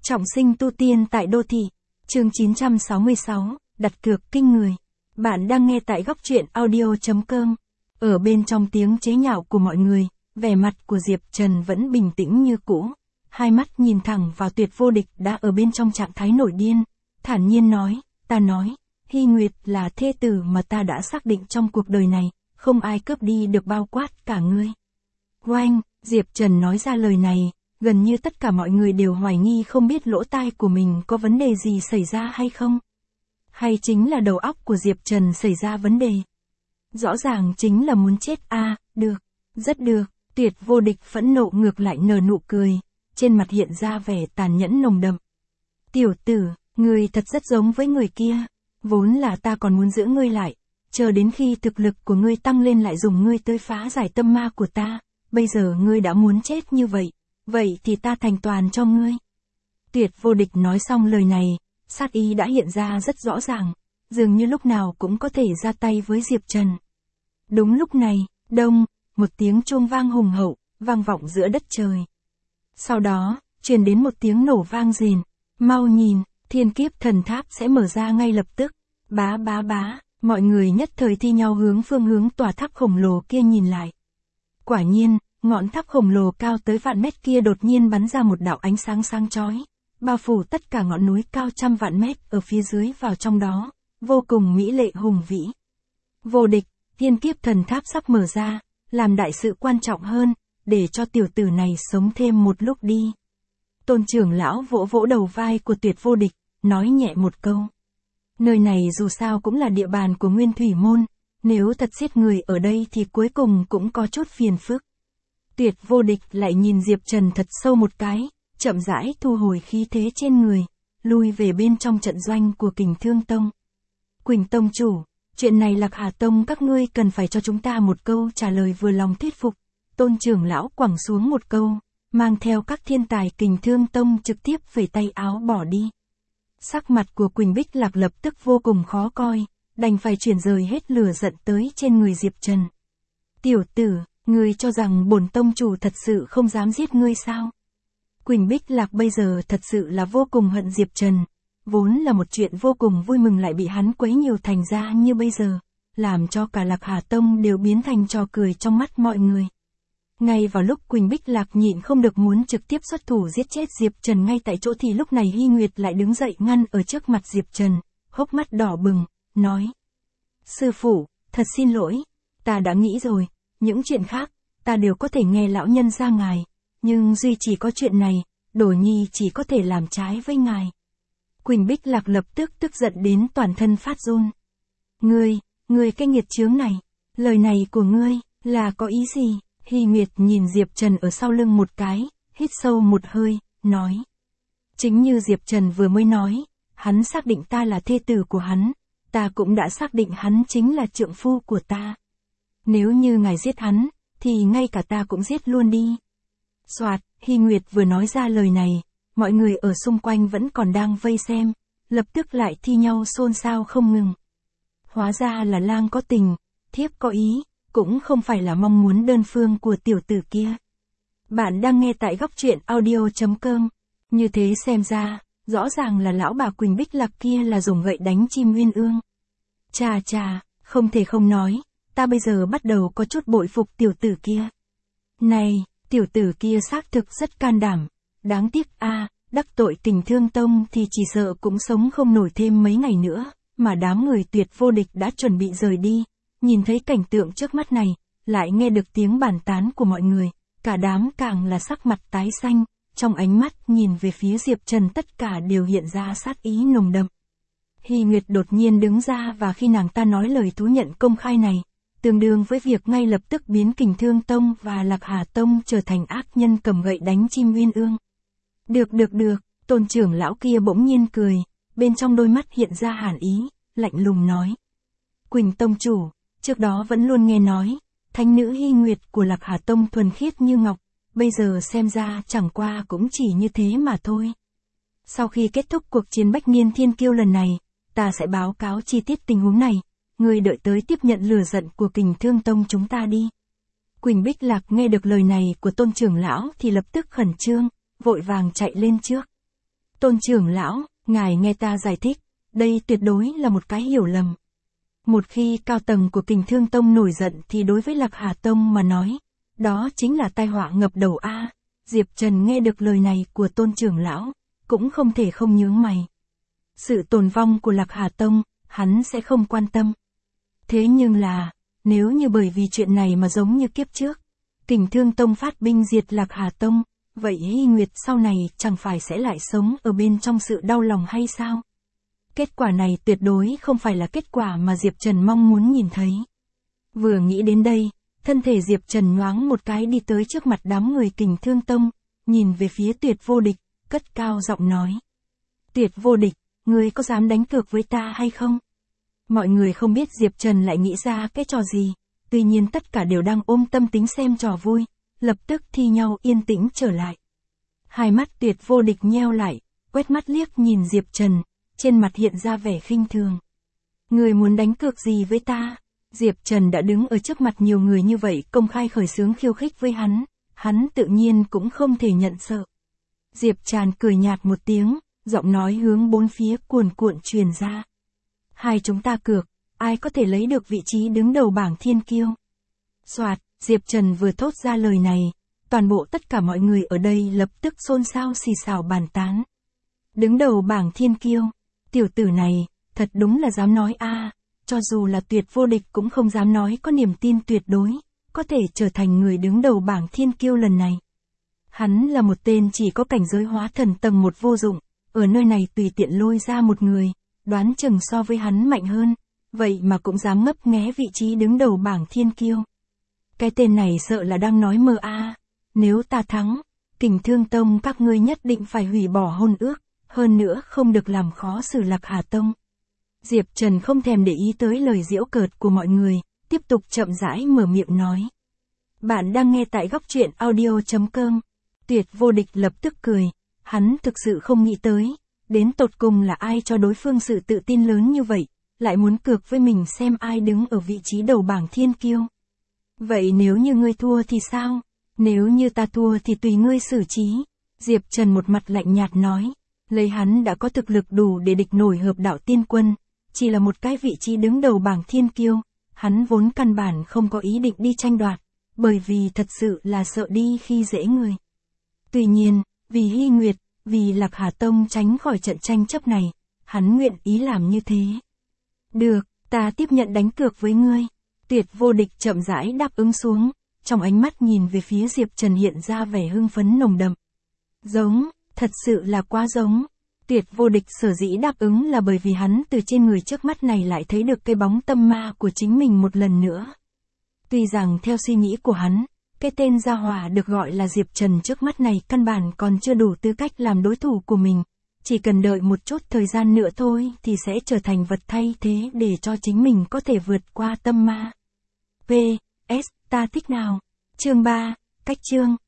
Trọng sinh tu tiên tại đô thị. Chương 966, đặt cược kinh người. Bạn đang nghe tại góc truyện audio.com. Ở bên trong tiếng chế nhạo của mọi người, vẻ mặt của Diệp Trần vẫn bình tĩnh như cũ. Hai mắt nhìn thẳng vào Tuyệt Vô Địch đã ở bên trong trạng thái nổi điên. Thản nhiên nói, ta nói, Hy Nguyệt là thê tử mà ta đã xác định trong cuộc đời này, không ai cướp đi được bao quát cả ngươi. Oanh, Diệp Trần nói ra lời này, gần như tất cả mọi người đều hoài nghi không biết lỗ tai của mình có vấn đề gì xảy ra hay không. Hay chính là đầu óc của Diệp Trần xảy ra vấn đề. Rõ ràng chính là muốn chết à, được, rất được, Tuyệt Vô Địch phẫn nộ ngược lại nở nụ cười, trên mặt hiện ra vẻ tàn nhẫn nồng đậm. Tiểu tử, ngươi thật rất giống với người kia, vốn là ta còn muốn giữ ngươi lại, chờ đến khi thực lực của ngươi tăng lên lại dùng ngươi tới phá giải tâm ma của ta, bây giờ ngươi đã muốn chết như vậy. Vậy thì ta thành toàn cho ngươi. Tuyệt Vô Địch nói xong lời này, sát ý đã hiện ra rất rõ ràng, dường như lúc nào cũng có thể ra tay với Diệp Trần. Đúng lúc này, đông, một tiếng chuông vang hùng hậu, vang vọng giữa đất trời. Sau đó, truyền đến một tiếng nổ vang rền, mau nhìn, thiên kiếp thần tháp sẽ mở ra ngay lập tức. Bá bá bá, mọi người nhất thời thi nhau hướng phương hướng tòa tháp khổng lồ kia nhìn lại. Quả nhiên, ngọn tháp khổng lồ cao tới vạn mét kia đột nhiên bắn ra một đạo ánh sáng sáng chói, bao phủ tất cả ngọn núi cao trăm vạn mét ở phía dưới vào trong đó, vô cùng mỹ lệ hùng vĩ. Vô Địch, thiên kiếp thần tháp sắp mở ra, làm đại sự quan trọng hơn, để cho tiểu tử này sống thêm một lúc đi. Tôn trưởng lão vỗ vỗ đầu vai của Tuyệt Vô Địch, nói nhẹ một câu. Nơi này dù sao cũng là địa bàn của Nguyên Thủy Môn, nếu thật giết người ở đây thì cuối cùng cũng có chút phiền phức. Tuyệt Vô Địch lại nhìn Diệp Trần thật sâu một cái, chậm rãi thu hồi khí thế trên người, lui về bên trong trận doanh của Kình Thương Tông. Quỳnh Tông chủ, chuyện này Lạc Hà Tông các ngươi cần phải cho chúng ta một câu trả lời vừa lòng thuyết phục. Tôn trưởng lão quẳng xuống một câu, mang theo các thiên tài Kình Thương Tông trực tiếp phẩy tay áo bỏ đi. Sắc mặt của Quỳnh Bích Lạc lập tức vô cùng khó coi, đành phải chuyển rời hết lửa giận tới trên người Diệp Trần. Tiểu tử, ngươi cho rằng bổn tông chủ thật sự không dám giết ngươi sao? Quỳnh Bích Lạc bây giờ thật sự là vô cùng hận Diệp Trần, vốn là một chuyện vô cùng vui mừng lại bị hắn quấy nhiều thành ra như bây giờ, làm cho cả Lạc Hà Tông đều biến thành trò cười trong mắt mọi người. Ngay vào lúc Quỳnh Bích Lạc nhịn không được muốn trực tiếp xuất thủ giết chết Diệp Trần ngay tại chỗ thì lúc này Hy Nguyệt lại đứng dậy ngăn ở trước mặt Diệp Trần, hốc mắt đỏ bừng, nói: Sư phụ, thật xin lỗi, ta đã nghĩ rồi. Những chuyện khác, ta đều có thể nghe lão nhân ra ngài, nhưng duy chỉ có chuyện này, Đồ Nhi chỉ có thể làm trái với ngài. Quỳnh Bích Lạc lập tức tức giận đến toàn thân phát run. Ngươi cái nghiệt chướng này, lời này của ngươi, là có ý gì? Hy Nguyệt nhìn Diệp Trần ở sau lưng một cái, hít sâu một hơi, nói. Chính như Diệp Trần vừa mới nói, hắn xác định ta là thê tử của hắn, ta cũng đã xác định hắn chính là trượng phu của ta. Nếu như ngài giết hắn, thì ngay cả ta cũng giết luôn đi. Soạt, Hy Nguyệt vừa nói ra lời này, mọi người ở xung quanh vẫn còn đang vây xem, lập tức lại thi nhau xôn xao không ngừng. Hóa ra là lang có tình, thiếp có ý, cũng không phải là mong muốn đơn phương của tiểu tử kia. Bạn đang nghe tại góc truyện audio.com. Như thế xem ra, rõ ràng là lão bà Quỳnh Bích Lạc kia là dùng gậy đánh chim uyên ương. Chà, không thể không nói. Ta bây giờ bắt đầu có chút bội phục tiểu tử kia. Này, tiểu tử kia xác thực rất can đảm. Đáng tiếc đắc tội Kình Thương Tông thì chỉ sợ cũng sống không nổi thêm mấy ngày nữa, mà đám người Tuyệt Vô Địch đã chuẩn bị rời đi. Nhìn thấy cảnh tượng trước mắt này, lại nghe được tiếng bàn tán của mọi người, cả đám càng là sắc mặt tái xanh, trong ánh mắt nhìn về phía Diệp Trần tất cả đều hiện ra sát ý nồng đậm. Hy Nguyệt đột nhiên đứng ra và khi nàng ta nói lời thú nhận công khai này, tương đương với việc ngay lập tức biến Kình Thương Tông và Lạc Hà Tông trở thành ác nhân cầm gậy đánh chim uyên ương. Được, tôn trưởng lão kia bỗng nhiên cười, bên trong đôi mắt hiện ra hàn ý, lạnh lùng nói. Quỳnh Tông chủ, trước đó vẫn luôn nghe nói, thánh nữ Hy Nguyệt của Lạc Hà Tông thuần khiết như ngọc, bây giờ xem ra chẳng qua cũng chỉ như thế mà thôi. Sau khi kết thúc cuộc chiến Bách Niên Thiên Kiêu lần này, ta sẽ báo cáo chi tiết tình huống này. Ngươi đợi tới tiếp nhận lửa giận của Kình Thương Tông chúng ta đi. Quỳnh Bích Lạc nghe được lời này của tôn trưởng lão thì lập tức khẩn trương, vội vàng chạy lên trước. Tôn trưởng lão, ngài nghe ta giải thích, đây tuyệt đối là một cái hiểu lầm. Một khi cao tầng của Kình Thương Tông nổi giận thì đối với Lạc Hà Tông mà nói, đó chính là tai họa ngập đầu a. Diệp Trần nghe được lời này của Tôn trưởng lão, cũng không thể không nhướng mày. Sự tồn vong của Lạc Hà Tông, hắn sẽ không quan tâm. Thế nhưng là, nếu như bởi vì chuyện này mà giống như kiếp trước, Kình Thương Tông phát binh diệt Lạc Hà Tông, vậy Hy Nguyệt sau này chẳng phải sẽ lại sống ở bên trong sự đau lòng hay sao? Kết quả này tuyệt đối không phải là kết quả mà Diệp Trần mong muốn nhìn thấy. Vừa nghĩ đến đây, thân thể Diệp Trần nhoáng một cái đi tới trước mặt đám người Kình Thương Tông, nhìn về phía Tuyệt Vô Địch, cất cao giọng nói. Tuyệt Vô Địch, ngươi có dám đánh cược với ta hay không? Mọi người không biết Diệp Trần lại nghĩ ra cái trò gì, tuy nhiên tất cả đều đang ôm tâm tính xem trò vui, lập tức thi nhau yên tĩnh trở lại. Hai mắt Tuyệt Vô Địch nheo lại, quét mắt liếc nhìn Diệp Trần, trên mặt hiện ra vẻ khinh thường. Người muốn đánh cược gì với ta? Diệp Trần đã đứng ở trước mặt nhiều người như vậy công khai khởi xướng khiêu khích với hắn tự nhiên cũng không thể nhận sợ. Diệp Trần cười nhạt một tiếng, giọng nói hướng bốn phía cuồn cuộn truyền ra. Hai chúng ta cược, ai có thể lấy được vị trí đứng đầu bảng thiên kiêu? Soạt, Diệp Trần vừa thốt ra lời này, toàn bộ tất cả mọi người ở đây lập tức xôn xao xì xào bàn tán. Đứng đầu bảng thiên kiêu, tiểu tử này, thật đúng là dám nói a, cho dù là Tuyệt Vô Địch cũng không dám nói có niềm tin tuyệt đối, có thể trở thành người đứng đầu bảng thiên kiêu lần này. Hắn là một tên chỉ có cảnh giới hóa thần tầng 1 vô dụng, ở nơi này tùy tiện lôi ra một người, đoán chừng so với hắn mạnh hơn, vậy mà cũng dám ngấp nghé vị trí đứng đầu bảng thiên kiêu. Cái tên này sợ là đang nói mơ a. Nếu ta thắng, Kình Thương Tông các ngươi nhất định phải hủy bỏ hôn ước, hơn nữa không được làm khó xử Lạc Hà Tông. Diệp Trần không thèm để ý tới lời giễu cợt của mọi người, tiếp tục chậm rãi mở miệng nói. Bạn đang nghe tại góc truyện audio.com. Tuyệt Vô Địch lập tức cười, hắn thực sự không nghĩ tới, đến tột cùng là ai cho đối phương sự tự tin lớn như vậy, lại muốn cược với mình xem ai đứng ở vị trí đầu bảng thiên kiêu. Vậy nếu như ngươi thua thì sao? Nếu như ta thua thì tùy ngươi xử trí. Diệp Trần một mặt lạnh nhạt nói, lấy hắn đã có thực lực đủ để địch nổi Hợp Đạo Tiên Quân, chỉ là một cái vị trí đứng đầu bảng thiên kiêu, hắn vốn căn bản không có ý định đi tranh đoạt, bởi vì thật sự là sợ đi khi dễ người. Tuy nhiên, vì Hy Nguyệt, vì Lạc Hà Tông tránh khỏi trận tranh chấp này, hắn nguyện ý làm như thế. Được, ta tiếp nhận đánh cược với ngươi. Tuyệt Vô Địch chậm rãi đáp ứng xuống, trong ánh mắt nhìn về phía Diệp Trần hiện ra vẻ hưng phấn nồng đậm. Giống, thật sự là quá giống. Tuyệt Vô Địch sở dĩ đáp ứng là bởi vì hắn từ trên người trước mắt này lại thấy được cái bóng tâm ma của chính mình một lần nữa. Tuy rằng theo suy nghĩ của hắn, cái tên gia hỏa được gọi là Diệp Trần trước mắt này căn bản còn chưa đủ tư cách làm đối thủ của mình, chỉ cần đợi một chút thời gian nữa thôi thì sẽ trở thành vật thay thế để cho chính mình có thể vượt qua tâm ma. P.S. Ta thích nào? Chương 3, cách chương.